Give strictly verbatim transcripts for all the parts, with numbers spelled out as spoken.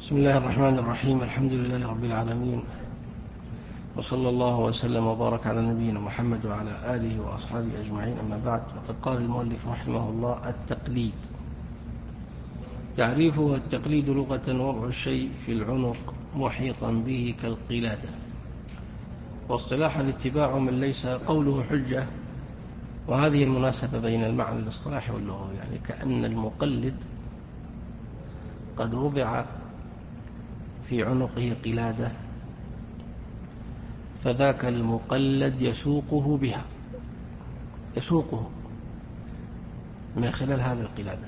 بسم الله الرحمن الرحيم. الحمد لله رب العالمين، وصلى الله وسلم وبارك على نبينا محمد وعلى آله وأصحابه أجمعين. أما بعد، وقد قال المؤلف رحمه الله: التقليد. تعريفه: التقليد لغة وضع الشيء في العنق محيطا به كالقلادة، واصطلاحا اتباع من ليس قوله حجة. وهذه المناسبة بين المعنى الاصطلاحي واللغوي، يعني كأن المقلد قد وضع في عنقه قلادة، فذاك المقلد يسوقه بها، يسوقه من خلال هذه القلادة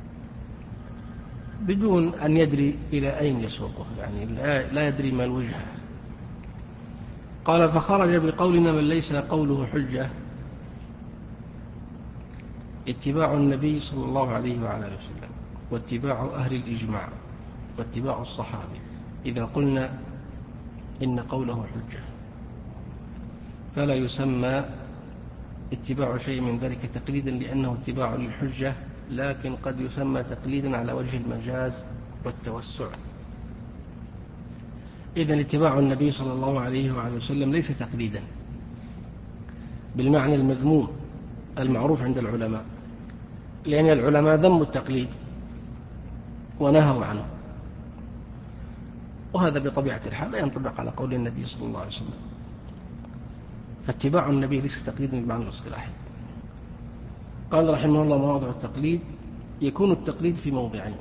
بدون أن يدري إلى أين يسوقه، يعني لا يدري ما الوجهة. قال: فخرج بقولنا من ليس قوله حجة اتباع النبي صلى الله عليه وعلى آله وسلم، واتباع أهل الإجماع، واتباع الصحابة. إذا قلنا إن قوله حجة فلا يسمى اتباع شيء من ذلك تقليدا لأنه اتباع للحجة، لكن قد يسمى تقليدا على وجه المجاز والتوسع. إذن اتباع النبي صلى الله عليه وعلى وسلم ليس تقليدا بالمعنى المذموم المعروف عند العلماء، لأن العلماء ذموا التقليد ونهوا عنه، وهذا بطبيعة الحال لا ينطبق على قول النبي صلى الله عليه وسلم. فاتباع النبي ليس تقليدا بالمعنى الاصطلاحي. قال رحمه الله: مواضع التقليد. يكون التقليد في موضعين،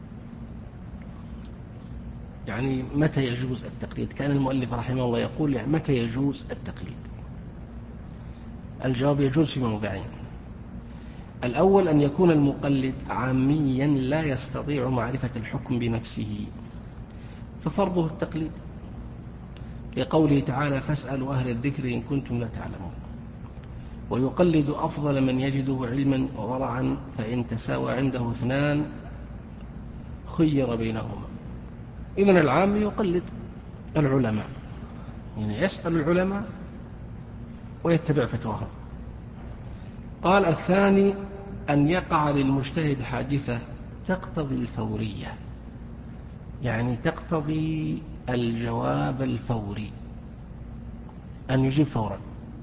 يعني متى يجوز التقليد؟ كان المؤلف رحمه الله يقول يعني متى يجوز التقليد؟ الجواب: يجوز في موضعين. الأول أن يكون المقلد عاميا لا يستطيع معرفة الحكم بنفسه، ففرضه التقليد، لقوله تعالى: فاسألوا أهل الذكر إن كنتم لا تعلمون. ويقلد أفضل من يجده علما وورعا، فإن تساوى عنده اثنان خير بينهما. إذن العام يقلد العلماء، يعني يسأل العلماء ويتبع فتواهم. قال: الثاني أن يقع للمجتهد حادثة تقتضي الفورية، يعني تقتضي الجواب الفوري، أن يجيب فورا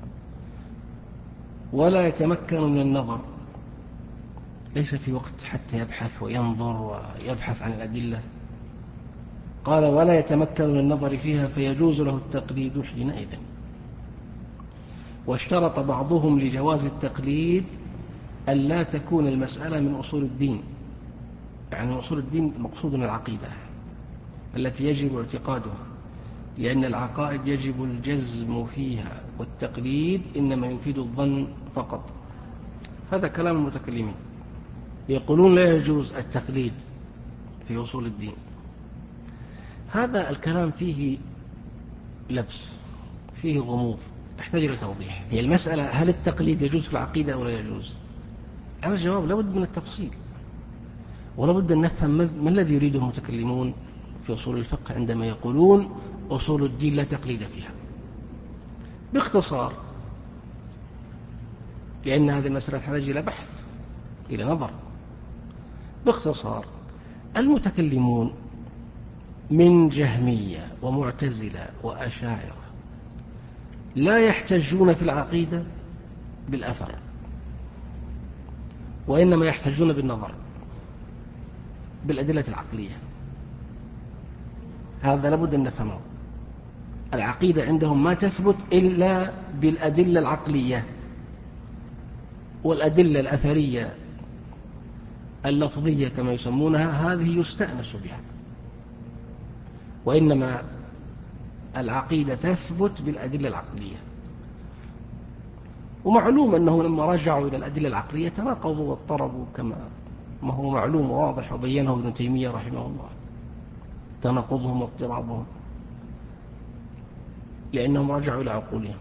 ولا يتمكن من النظر، ليس في وقت حتى يبحث وينظر ويبحث عن الأدلة. قال: ولا يتمكن من النظر فيها، فيجوز له التقليد حينئذ. واشترط بعضهم لجواز التقليد أن لا تكون المسألة من أصول الدين، يعني أصول الدين مقصود العقيدة التي يجب اعتقادها، لأن العقائد يجب الجزم فيها، والتقليد إنما يفيد الظن فقط. هذا كلام المتكلمين، يقولون لا يجوز التقليد في أصول الدين. هذا الكلام فيه لبس، فيه غموض، يحتاج إلى توضيح. هي المسألة: هل التقليد يجوز في العقيدة أو لا يجوز؟ الجواب: لابد من التفصيل، ولابد أن نفهم ما الذي يريده المتكلمون في أصول الفقه عندما يقولون أصول الدين لا تقليد فيها. باختصار، لأن هذه المسألة تحتاج إلى بحث، إلى نظر. باختصار، المتكلمون من جهمية ومعتزلة وأشاعرة لا يحتجون في العقيدة بالأثر، وإنما يحتجون بالنظر، بالأدلة العقلية. هذا لابد أن نفهمه. العقيدة عندهم ما تثبت إلا بالأدلة العقلية، والأدلة الأثرية اللفظية كما يسمونها هذه يستأنس بها، وإنما العقيدة تثبت بالأدلة العقلية. ومعلوم أنه لما رجعوا إلى الأدلة العقلية تناقضوا واضطربوا، كما ما هو معلوم وواضح، وبينه ابن تيمية رحمه الله تناقضهم واضطرابهم، لأنهم رجعوا إلى عقولهم.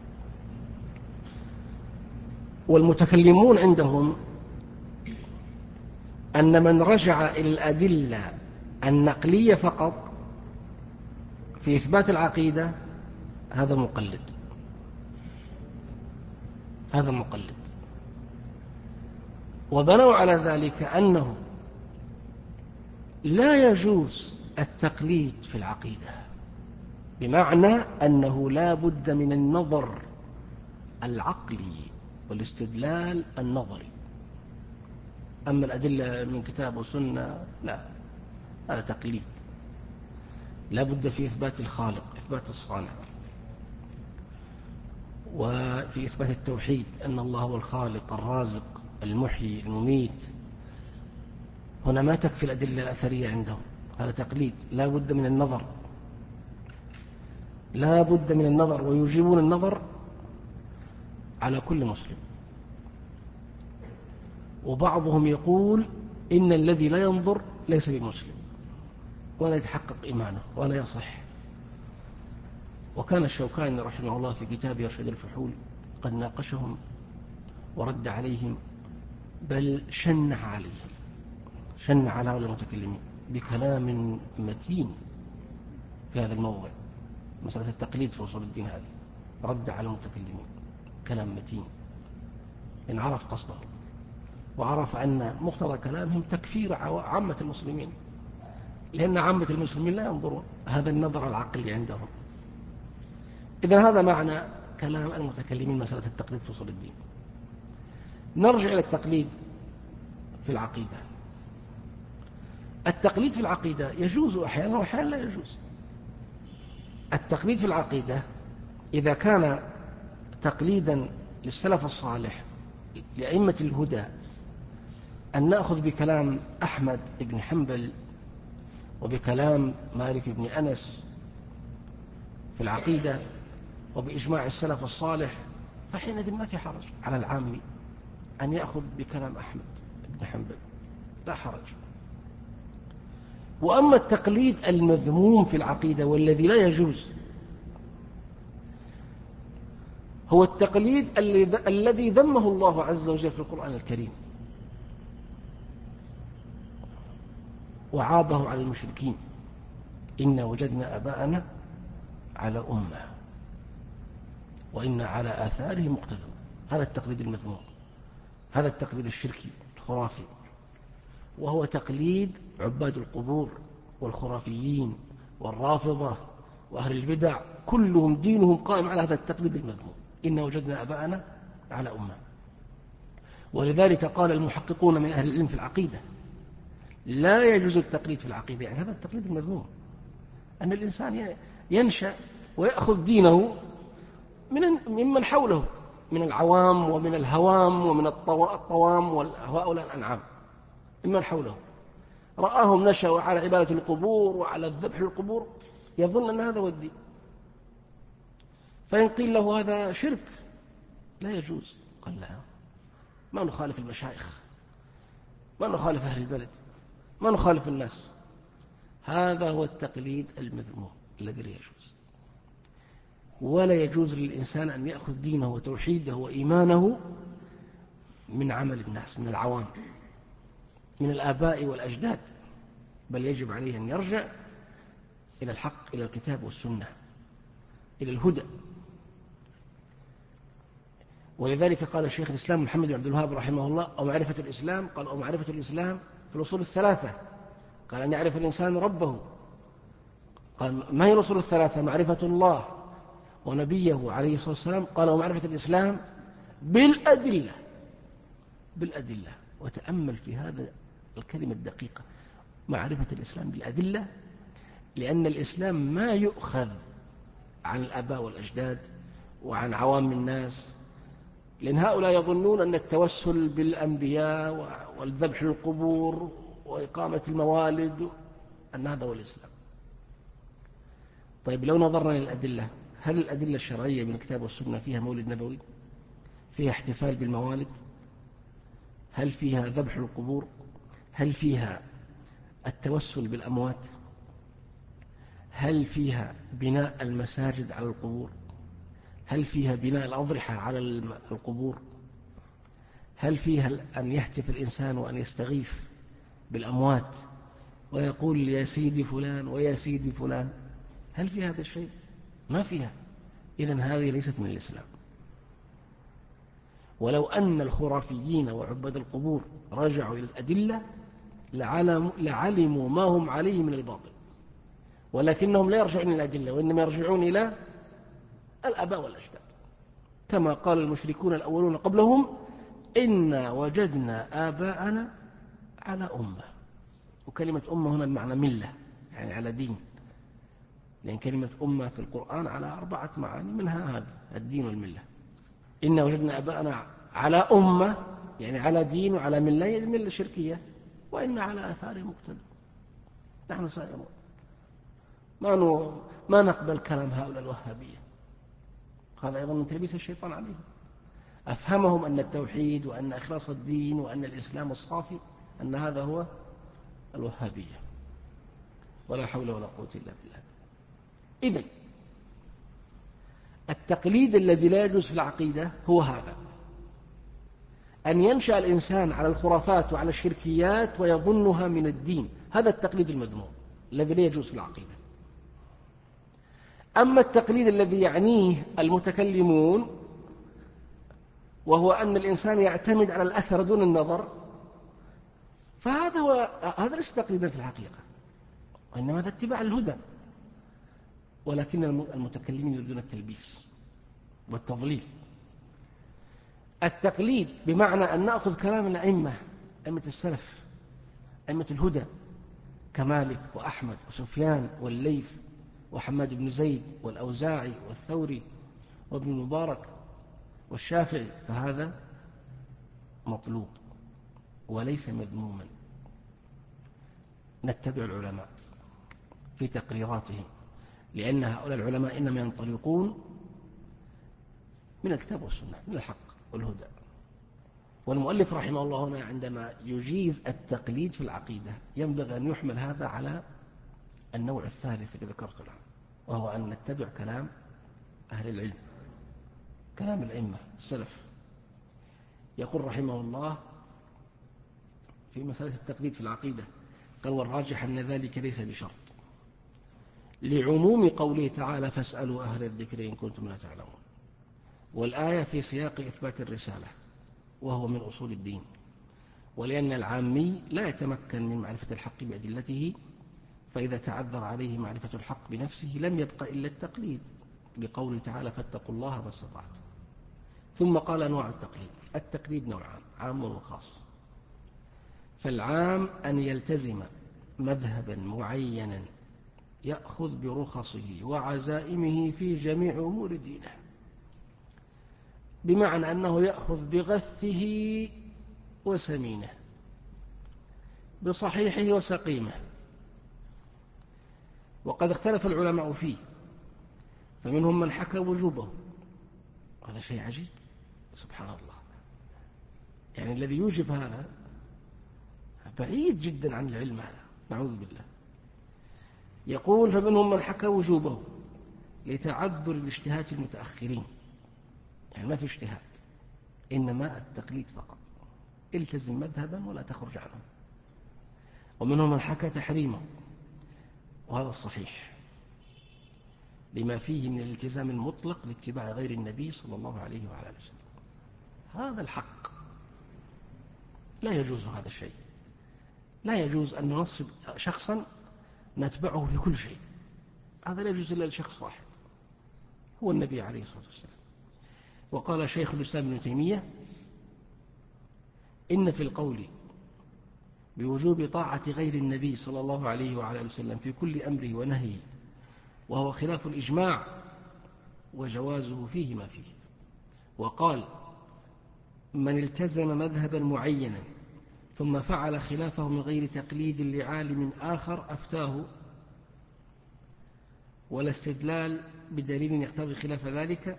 والمتكلمون عندهم أن من رجع إلى الأدلة النقلية فقط في إثبات العقيدة هذا مقلد، هذا مقلد. وبنوا على ذلك أنه لا يجوز التقليد في العقيدة، بمعنى أنه لا بد من النظر العقلي والاستدلال النظري. أما الأدلة من كتاب وسنة لا، هذا تقليد. لا بد في إثبات الخالق، إثبات الصانع، وفي إثبات التوحيد أن الله هو الخالق الرازق المحيي المميت. هنا ما تكفي الأدلة الأثرية عندهم، هذا تقليد. لا بد من النظر، لا بد من النظر، ويجيبون النظر على كل مسلم. وبعضهم يقول إن الذي لا ينظر ليس بمسلم ولا يتحقق إيمانه ولا يصح. وكان الشوكاني رحمه الله في كتابه إرشاد الفحول قد ناقشهم ورد عليهم، بل شنع عليهم، شنع على هؤلاء المتكلمين بكلام متين في هذا الموضع، مسألة التقليد في أصول الدين هذه. رد على المتكلمين كلام متين، إن عرف قصده وعرف أن مقتضى كلامهم تكفير عامة المسلمين، لأن عامة المسلمين لا ينظرون هذا النظر العقلي عندهم. إذن هذا معنى كلام المتكلمين مسألة التقليد في أصول الدين. نرجع إلى التقليد في العقيدة. التقليد في العقيدة يجوز أحيانا وأحيانا لا يجوز. التقليد في العقيدة إذا كان تقليدا للسلف الصالح لأئمة الهدى، أن نأخذ بكلام أحمد بن حنبل وبكلام مالك بن أنس في العقيدة وبإجماع السلف الصالح، فحينئذ ما في حرج على العامي أن يأخذ بكلام أحمد بن حنبل، لا حرج. وأما التقليد المذموم في العقيدة والذي لا يجوز، هو التقليد الذي ذمه الله عز وجل في القرآن الكريم وعابه على المشركين: إنا وجدنا آباءنا على أمة وإنا على آثارهم مقتدون. هذا التقليد المذموم، هذا التقليد الشركي الخرافي، وهو تقليد عباد القبور والخرافيين والرافضة وأهل البدع، كلهم دينهم قائم على هذا التقليد المذموم: إنا وجدنا آباءنا على أمة. ولذلك قال المحققون من أهل العلم في العقيدة: لا يجوز التقليد في العقيدة، يعني هذا التقليد المذموم، أن الإنسان ينشأ ويأخذ دينه من ممن حوله من العوام ومن الهوام ومن الطوام وهؤلاء الأنعام، ممن حوله رآهم نشأوا على عبادة القبور وعلى الذبح للقبور، يظن أن هذا هو الدين. فإن قيل له هذا شرك لا يجوز، قال لا، ما نخالف المشايخ، ما نخالف أهل البلد، ما نخالف الناس. هذا هو التقليد المذموم الذي لا يجوز. ولا يجوز للإنسان أن يأخذ دينه وتوحيده وإيمانه من عمل الناس، من العوام، من الآباء والأجداد، بل يجب عليه أن يرجع إلى الحق، إلى الكتاب والسنة، إلى الهدى. ولذلك قال الشيخ الإسلام محمد بن عبد الوهاب رحمه الله: أو معرفة الإسلام، قال: أو معرفة الإسلام في الأصول الثلاثة. قال: أن يعرف الإنسان ربه. قال: ما هي الأصول الثلاثة؟ معرفة الله ونبيه عليه الصلاة والسلام. قال: ومعرفة الإسلام بالأدلة. بالأدلة. وتأمل في هذا الكلمة الدقيقة: معرفة الإسلام بالأدلة، لأن الإسلام ما يؤخذ عن الآباء والأجداد وعن عوام الناس، لأن هؤلاء يظنون أن التوسل بالأنبياء والذبح للقبور وإقامة الموالد أن هذا هو الإسلام. طيب لو نظرنا للأدلة، هل الأدلة الشرعية من الكتاب والسنة فيها مولد نبوي؟ فيها احتفال بالموالد؟ هل فيها ذبح القبور؟ هل فيها التوسل بالأموات؟ هل فيها بناء المساجد على القبور؟ هل فيها بناء الأضرحة على القبور؟ هل فيها أن يهتف الإنسان وأن يستغيث بالأموات ويقول يا سيدي فلان ويا سيدي فلان؟ هل في هذا الشيء؟ ما فيها. إذن هذه ليست من الإسلام. ولو أن الخرافيين وعباد القبور رجعوا إلى الأدلة لعلموا ما هم عليه من الباطل، ولكنهم لا يرجعون إلى الأدلة، وإنما يرجعون إلى الآباء والأجداد، كما قال المشركون الأولون قبلهم: إنا وجدنا آباءنا على أمة. وكلمة أمة هنا بمعنى ملة، يعني على دين، لأن كلمة أمة في القرآن على أربعة معاني، منها هذا الدين والملة. إنا وجدنا آباءنا على أمة، يعني على دين وعلى ملة، الملة الشركية، وإنا على آثار مقتدى، نحن سائرون. ما, ما نقبل كلام هؤلاء الوهابية. هذا أيضا من تلبيس الشيطان عليهم. أفهمهم أن التوحيد وأن إخلاص الدين وأن الإسلام الصافي أن هذا هو الوهابية، ولا حول ولا قوة إلا بالله. إذن التقليد الذي لا يجوز في العقيدة هو هذا: أن ينشأ الإنسان على الخرافات وعلى الشركيات ويظنها من الدين. هذا التقليد المذموم الذي لا يجوز في العقيدة. أما التقليد الذي يعنيه المتكلمون، وهو أن الإنسان يعتمد على الأثر دون النظر، فهذا هو هذا ليس تقليدا في الحقيقة، وإنما هذا اتباع الهدى. ولكن المتكلمين يريدون التلبيس والتضليل. التقليد بمعنى أن نأخذ كلام الأئمة، أئمة السلف، أئمة الهدى كمالك وأحمد وسفيان والليث وحماد بن زيد والأوزاعي والثوري وابن المبارك والشافعي، فهذا مطلوب وليس مذموما. نتبع العلماء في تقريراتهم، لأن هؤلاء العلماء إنما ينطلقون من الكتاب والسنة، من الحق والهدى. والمؤلف رحمه الله هنا عندما يجيز التقليد في العقيدة ينبغي أن يحمل هذا على النوع الثالث الذي ذكرت له، وهو أن نتبع كلام أهل العلم، كلام الأئمة السلف. يقول رحمه الله في مسألة التقليد في العقيدة، قال: والراجح أن ذلك ليس بشرط، لعموم قوله تعالى: فاسألوا أهل الذكر إن كنتم لا تعلمون. والآية في سياق إثبات الرسالة، وهو من أصول الدين. ولأن العامي لا يتمكن من معرفة الحق بأدلته، فإذا تعذر عليه معرفة الحق بنفسه لم يبق إلا التقليد، لقوله تعالى: فاتقوا الله ما استطعتم. ثم قال: أنواع التقليد. التقليد نوعان: عام وخاص. فالعام أن يلتزم مذهبا معينا يأخذ برخصه وعزائمه في جميع أمور دينه، بمعنى أنه يأخذ بغثه وسمينه، بصحيحه وسقيمه. وقد اختلف العلماء فيه، فمنهم من حكى وجوبه. هذا شيء عجيب، سبحان الله. يعني الذي يوجب هذا بعيد جدا عن العلم، هذا نعوذ بالله. يقول: فمنهم من حكى وجوبه لتعذر الاجتهاد في المتأخرين، يعني ما في اجتهاد، إنما التقليد فقط، التزم مذهبا ولا تخرج عنه. ومنهم من حكى تحريمه، وهذا الصحيح، لما فيه من الالتزام المطلق لاتباع غير النبي صلى الله عليه وعلى آله وسلم. هذا الحق، لا يجوز هذا الشيء. لا يجوز أن ننصب شخصا نتبعه في كل شيء، هذا لا يجوز إلا لشخص واحد، هو النبي عليه الصلاة والسلام. وقال شيخ الإسلام ابن تيمية: إن في القول بوجوب طاعة غير النبي صلى الله عليه وعلى آله وسلم في كل أمره ونهيه، وهو خلاف الإجماع، وجوازه فيه ما فيه. وقال: من التزم مذهبا معينا ثم فعل خلافه من غير تقليد لعالم آخر أفتاه، ولا استدلال بدليل يقتضي خلاف ذلك.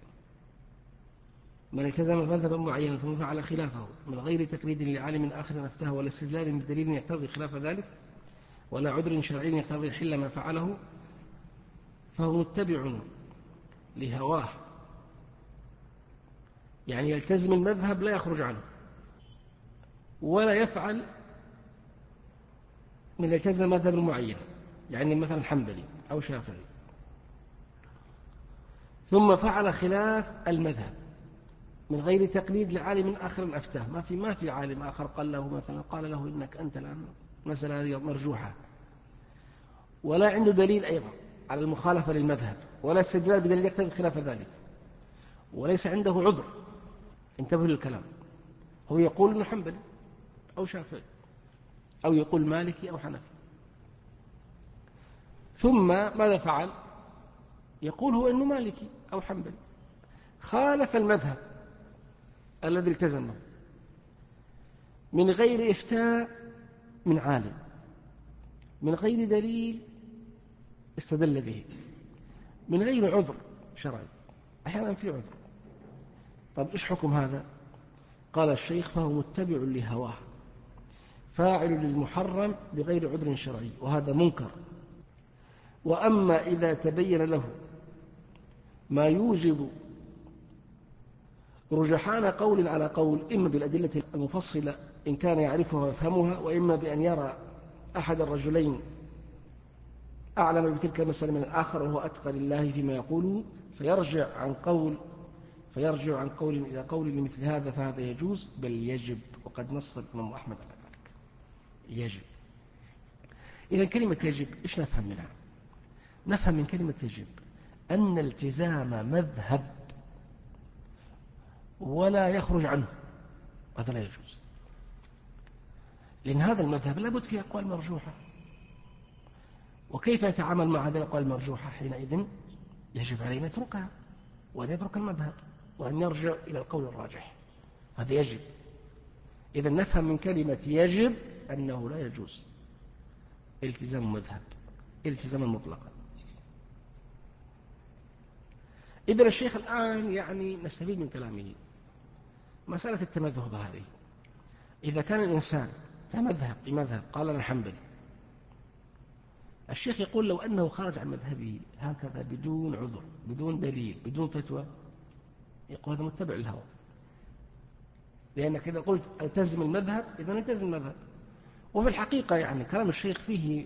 من التزم مذهبا معينا ثم فعل خلافه من غير تقليد لعالم آخر أفتاه، ولا استدلال بدليل يقتضي خلاف ذلك، ولا عذر شرعي يقتضي حل ما فعله، فهو متبع لهواه. يعني يلتزم المذهب لا يخرج عنه، ولا يفعل من يلتزم مذهب معين، يعني مثلا حنبلي أو شافعي، ثم فعل خلاف المذهب من غير تقليد لعالم آخر أفتاه. ما في ما في عالم آخر قال له مثلا قال له إنك أنت الآن مسألة هذه مرجوحة، ولا عنده دليل أيضا على المخالفة للمذهب، ولا استدلال بدليل يقتضي خلاف ذلك، وليس عنده عذر. انتبهوا للكلام، هو يقول إنه حنبلي أو شافعي أو يقول مالكي أو حنفي، ثم ماذا فعل؟ يقول هو إنه مالكي أو حنبلي، خالف المذهب الذي التزمه من غير إفتاء من عالم، من غير دليل استدل به، من غير عذر شرعي. أحيانا في عذر. طب إيش حكم هذا؟ قال الشيخ: فهو متبع لهواه، فاعل للمحرم بغير عذر شرعي، وهذا منكر. وأما إذا تبين له ما يوجب رجحان قول على قول، إما بالأدلة المفصلة إن كان يعرفها ويفهمها، وإما بأن يرى أحد الرجلين أعلم بتلك المسألة من الآخر وهو أتقى لله فيما يقوله، فيرجع عن قول فيرجع عن قول إلى قول لمثل هذا، فهذا يجوز بل يجب، وقد نص الإمام أحمد على ذلك. يجب. إذا كلمة يجب إيش نفهم منها؟ نفهم من كلمة يجب أن التزام مذهب ولا يخرج عنه، هذا لا يجوز، لأن هذا المذهب لابد فيه أقوال مرجوحة. وكيف يتعامل مع هذه الأقوال المرجوحة؟ حينئذ يجب عليه أن يتركها وأن يترك المذهب وأن يرجع إلى القول الراجح. هذا يجب. إذا نفهم من كلمة يجب أنه لا يجوز التزام مذهب التزاما مطلقا. إذن الشيخ الآن يعني نستفيد من كلامه مسألة التمذهب هذه. إذا كان الإنسان تمذهب بمذهب، قال أنا حنبلي، الشيخ يقول لو أنه خرج عن مذهبه هكذا بدون عذر، بدون دليل، بدون فتوى، يقول هذا متبع الهوى، لأنك إذا قلت التزم المذهب إذا التزم المذهب. وفي الحقيقة يعني كلام الشيخ فيه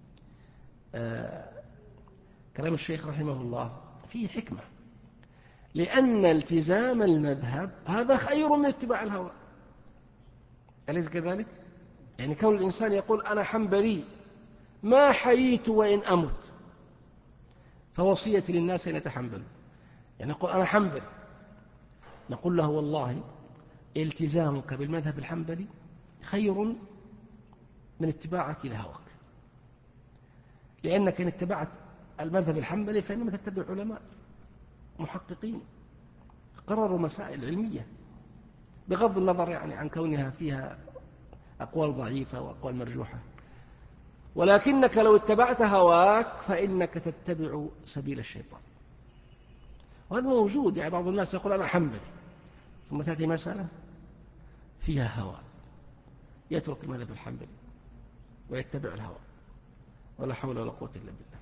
آه كلام الشيخ رحمه الله فيه حكمة، لأن التزام المذهب هذا خير من اتباع الهوى، أليس كذلك؟ يعني كون الإنسان يقول أنا حنبلي ما حييت وإن أمت، فوصيتي للناس أن يتحنبلوا. يعني يقول أنا حنبلي، نقول له والله التزامك بالمذهب الحنبلي خير من اتباعك لهواك، لأنك إن اتبعت المذهب الحنبلي فإنما تتبع علماء محققين قرروا مسائل علمية، بغض النظر يعني عن كونها فيها أقوال ضعيفة وأقوال مرجوحة. ولكنك لو اتبعت هواك فإنك تتبع سبيل الشيطان، وهذا موجود. يعني بعض الناس يقول أنا حنبلي، ثم تأتي مسألة فيها هوى يترك المذهب الحنبلي ويتبع الهوى، ولا حول ولا قوة إلا بالله.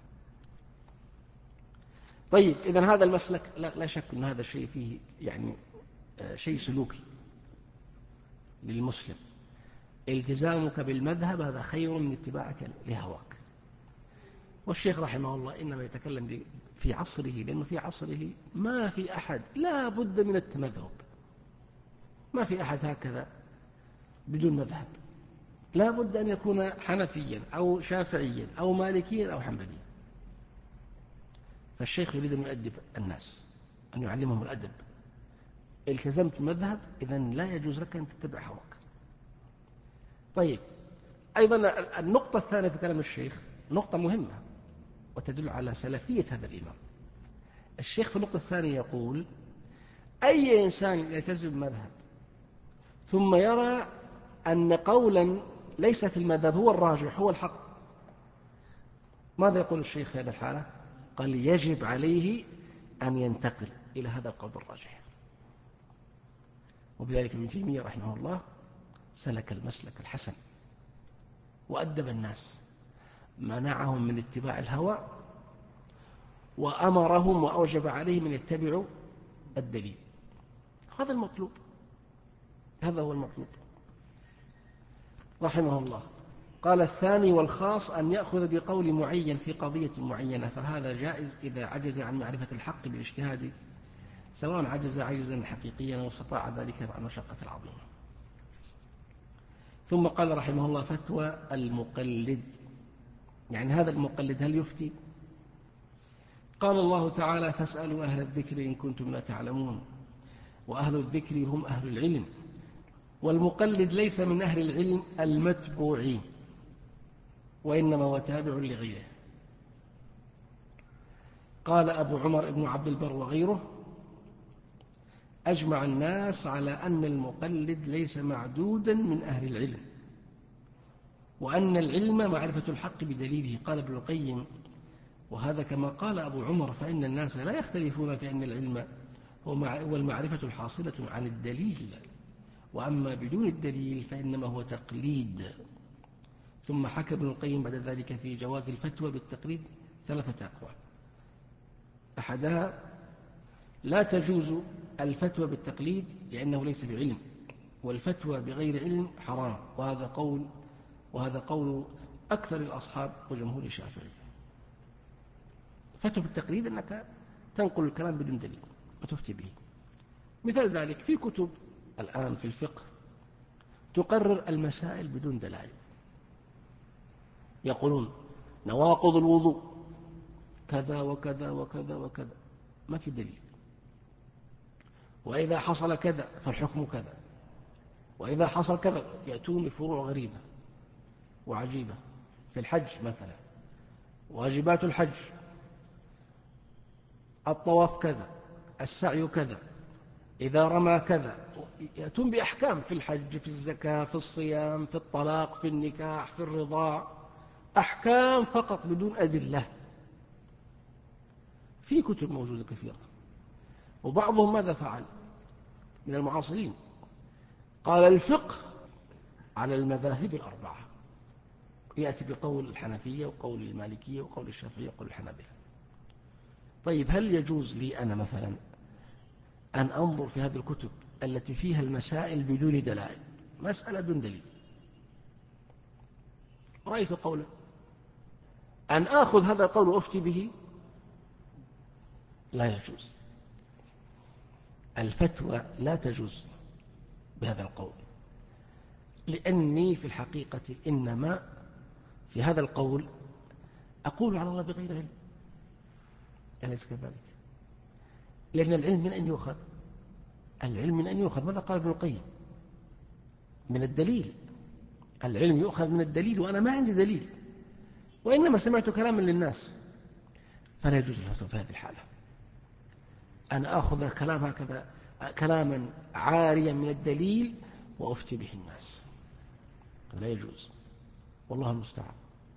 طيب إذن هذا المسلك لا شك أن هذا الشيء فيه يعني شيء سلوكي للمسلم. التزامك بالمذهب هذا خير من اتباعك لهواك. والشيخ رحمه الله إنما يتكلم في عصره، لأنه في عصره ما في أحد لا بد من التمذهب، ما في أحد هكذا بدون مذهب، لا بد أن يكون حنفيا أو شافعيا أو مالكيا أو حنبليا. فالشيخ يريد أن يؤدب الناس، أن يعلمهم الأدب. التزمت مذهب إذن لا يجوز لك أن تتبع هواك. طيب أيضا النقطة الثانية في كلام الشيخ نقطة مهمة وتدل على سلفية هذا الإمام. الشيخ في النقطة الثانية يقول أي إنسان يلتزم مذهب ثم يرى أن قولا ليس في المذهب هو الراجح هو الحق، ماذا يقول الشيخ في هذه الحالة؟ قال يجب عليه أن ينتقل إلى هذا القول الراجح. وبذلك ابن تيمية رحمه الله سلك المسلك الحسن وأدب الناس، منعهم من اتباع الهوى وأمرهم وأوجب عليهم أن يتبعوا الدليل. هذا المطلوب، هذا هو المطلوب رحمه الله. قال الثاني والخاص أن يأخذ بقول معين في قضية معينة، فهذا جائز إذا عجز عن معرفة الحق بالاجتهاد، سواء عجز عجزا حقيقيا واستطاع ذلك مع المشقة العظيمة. ثم قال رحمه الله فتوى المقلد. يعني هذا المقلد هل يفتي؟ قال الله تعالى فاسألوا أهل الذكر إن كنتم لا تعلمون، وأهل الذكر هم أهل العلم، والمقلد ليس من أهل العلم المتبوعين، وإنما هو تابع لغيره. قال أبو عمر بن عبد البر وغيره أجمع الناس على أن المقلد ليس معدودا من أهل العلم، وأن العلم معرفة الحق بدليله. قال ابن القيم وهذا كما قال أبو عمر فإن الناس لا يختلفون في أن العلم هو المعرفة الحاصلة عن الدليل، وأما بدون الدليل فإنما هو تقليد. ثم حكى ابن القيم بعد ذلك في جواز الفتوى بالتقليد ثلاثة أقوال. أحدها لا تجوز الفتوى بالتقليد لأنه ليس بعلم، والفتوى بغير علم حرام، وهذا قول وهذا قول أكثر الأصحاب وجمهور الشافعي. فتوى بالتقليد أنك تنقل الكلام بدون دليل وتفتي به. مثال ذلك في كتب الآن في الفقه تقرر المسائل بدون دلائل، يقولون نواقض الوضوء كذا وكذا وكذا وكذا، ما في دليل، وإذا حصل كذا فالحكم كذا، وإذا حصل كذا. يأتون بفروع غريبة وعجيبة. في الحج مثلا واجبات الحج الطواف كذا، السعي كذا، إذا رمى كذا. يأتون بأحكام في الحج، في الزكاة، في الصيام، في الطلاق، في النكاح، في الرضاع، أحكام فقط بدون أدلة. في كتب موجودة كثيرة. وبعضهم ماذا فعل من المعاصرين؟ قال الفقه على المذاهب الأربعة، يأتي بقول الحنفية وقول المالكية وقول الشافعية وقول الحنابلة. طيب هل يجوز لي أنا مثلا أن أنظر في هذه الكتب التي فيها المسائل بدون دلائل، مسألة بدون دليل، رأيت قولا، أن آخذ هذا القول وأفتي به؟ لا يجوز. الفتوى لا تجوز بهذا القول، لأني في الحقيقة إنما في هذا القول أقول على الله بغير علم، أليس كذلك؟ لأن العلم من أن يؤخذ؟ العلم من أن يؤخذ، ماذا قال ابن القيم؟ من الدليل. العلم يؤخذ من الدليل، وأنا ما عندي دليل، وإنما سمعت كلاما للناس، فلا يجوز الفتوى في هذه الحالة. أن أخذ كلام هكذا كلاما عاريا من الدليل وأفتي به الناس، لا يجوز، والله المستعان.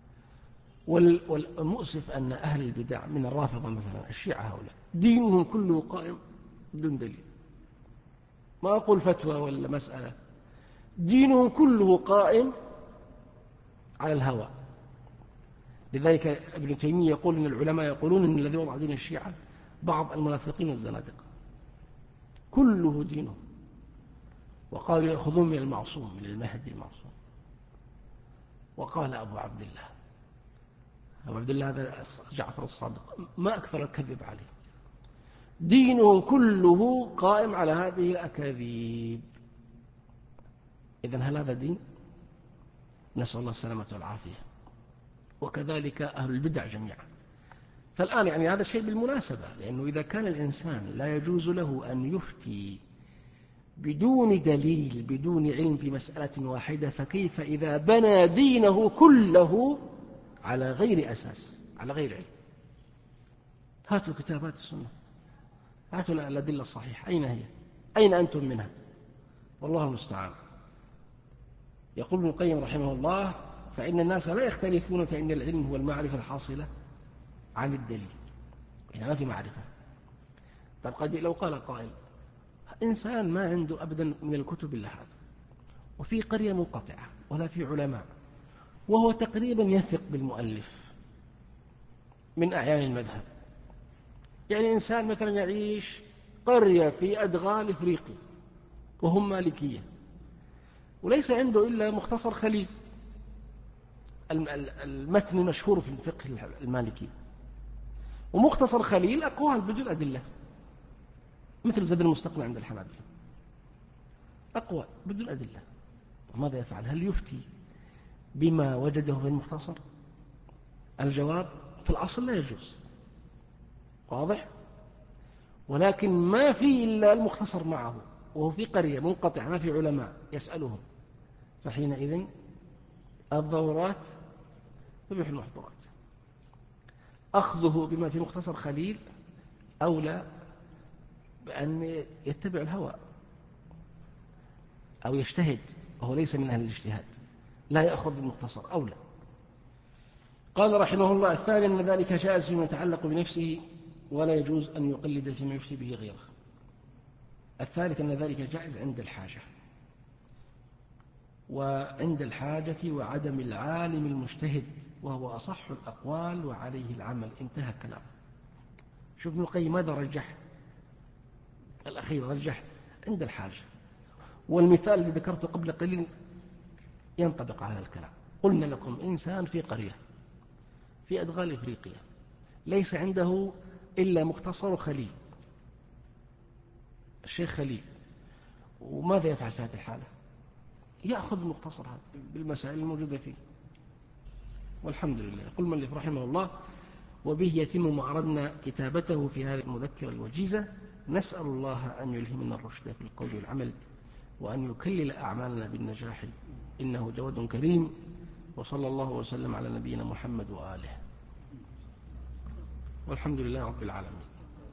والمؤسف أن أهل البدع من الرافضة مثلا، الشيعة هؤلاء دينهم كله قائم بدون دليل، ما أقول فتوى ولا مسألة، دينهم كله قائم على الهوى. لذلك ابن تيمية يقول إن العلماء يقولون إن الذي وضع دين الشيعة بعض المنافقين والزنادقة، كله دينه، وقالوا يأخذون من المعصوم، من المهدي المعصوم. وقال أبو عبد الله أبو عبد الله هذا جعفر الصادق ما أكثر الكذب عليه، دينه كله قائم على هذه الأكاذيب. إذن هل هذا دين؟ نسأل الله السلامة والعافية. وكذلك أهل البدع جميعا. فالآن يعني هذا الشيء بالمناسبة، لأنه إذا كان الإنسان لا يجوز له أن يفتي بدون دليل بدون علم في مسألة واحدة، فكيف إذا بنى دينه كله على غير أساس، على غير علم؟ هاتوا كتابات السنة، هاتوا الأدلة الصحيحة، أين هي؟ أين أنتم منها؟ والله المستعان. يقول ابن القيم رحمه الله فإن الناس لا يختلفون في أن العلم هو المعرفة الحاصلة عن الدليل، إذا ما في معرفة. طب قد لو قال قائل إنسان ما عنده أبدا من الكتب إلا هذا، وفي قرية منقطعة ولا في علماء، وهو تقريبا يثق بالمؤلف من أعيان المذهب، يعني إنسان مثلا يعيش قرية في أدغال إفريقيا وهم مالكية، وليس عنده إلا مختصر خليل، المتن المشهور في الفقه المالكي، ومختصر خليل أقوال بدون أدلة، مثل زاد المستقنع عند الحنابلة، أقوال بدون أدلة. ماذا يفعل؟ هل يفتي بما وجده في المختصر؟ الجواب في الأصل لا يجوز، واضح؟ ولكن ما في إلا المختصر معه وهو في قرية منقطعة ما في علماء يسألهم، فحينئذ الضرورات تبيح المحظورات. أخذه بما في مختصر خليل أولى بأن يتبع الهوى أو يجتهد وهو ليس من أهل الاجتهاد، لا يأخذ بالمختصر أولى. قال رحمه الله: الثاني أن ذلك جائز فيما يتعلق بنفسه ولا يجوز أن يقلد فيما يفتي به غيره. الثالث أن ذلك جائز عند الحاجة، وعند الحاجة وعدم العالم المجتهد، وهو أصح الأقوال وعليه العمل. انتهى كلام. شوف ابن القيم ماذا رجح؟ الأخير رجح عند الحاجة، والمثال الذي ذكرته قبل قليل ينطبق على هذا الكلام. قلنا لكم إنسان في قرية في أدغال إفريقيا ليس عنده إلا مختصر خليل، الشيخ خليل، وماذا يفعل في هذه الحالة؟ يأخذ المختصر هذا بالمسائل الموجودة فيه، والحمد لله. يقول المؤلف رحمه الله: وبه يتم ما أردنا كتابته في هذه المذكرة الوجيزة. نسأل الله أن يلهمنا الرشد في القول والعمل، وأن يكلل أعمالنا بالنجاح، إنه جواد كريم. وصلى الله وسلم على نبينا محمد وآله، والحمد لله رب العالمين.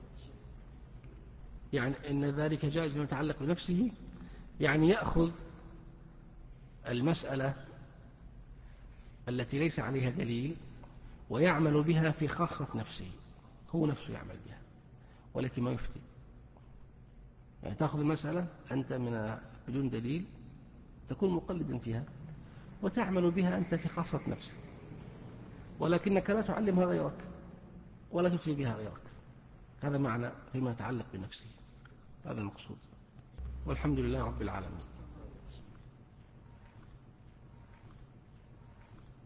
يعني إن ذلك جائز ما يتعلق بنفسه، يعني يأخذ المسألة التي ليس عليها دليل ويعمل بها في خاصة نفسه، هو نفسه يعمل بها ولكن ما يفتي. يعني تأخذ المسألة أنت من بدون دليل تكون مقلدا فيها وتعمل بها أنت في خاصة نفسك، ولكنك لا تعلمها غيرك ولا تفتي بها غيرك. هذا معنى فيما يتعلق بنفسه، هذا المقصود، والحمد لله رب العالمين.